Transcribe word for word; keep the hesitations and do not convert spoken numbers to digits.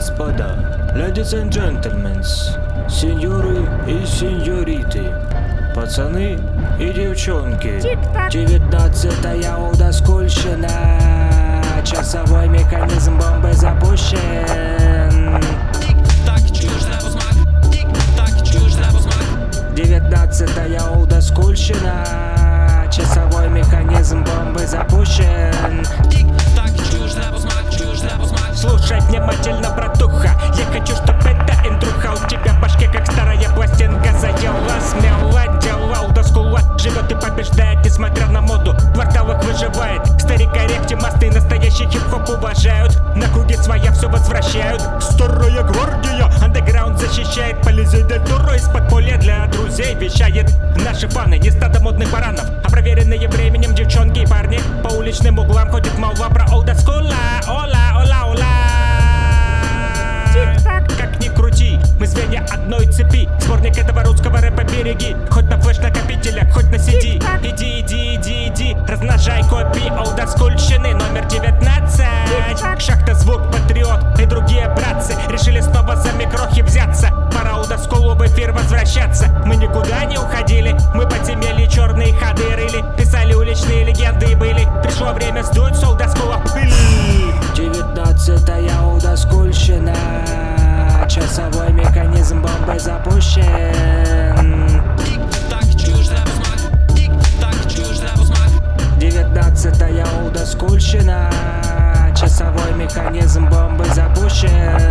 господа, ladies and gentlemen, сеньоры и сеньориты, пацаны и девчонки. девятнадцатая удоскольщина, часовой механизм бомбы запущен. девятнадцатая удоскольщина, часовой механизм бомбы запущен. Слушай внимательно, братуха, я хочу, чтоб эта интруха у тебя в башке, как старая пластинка, заела. Смело дела, удоскула живет и побеждает, несмотря на моду. В кварталах выживает, старика рехте масты, настоящий хип-хоп уважают. На круге своя все возвращают. Старая гвардия, андеграунд защищает. Полизей дель Торо из подполья для друзей вещает. Наши фаны не стадо модных баранов, а проверенные временем девчонки и парни. По уличным углам ходит молва про олдоскула. Ола, ола, ола. Как ни крути, мы звенья одной цепи. Сборник этого русского рэпа береги. Хоть на флеш-накопителях, хоть на си ди. Иди, иди, иди, иди, размножай копии олдоскульщины номер девятнадцать. Шахта, звук, патриот и другие братцы решили снова за микрохи взяться. Пора олдоскулу в эфир возвращаться. Мы никуда не уходили, мы подземелье черные ходы рыли. Писали уличные легенды и были. Пришло время сдуть с олдоскула пыль. девятнадцатая удоскульщина, часовой механизм бомбы запущен. девятнадцатая удоскульщина, часовой механизм бомбы запущен.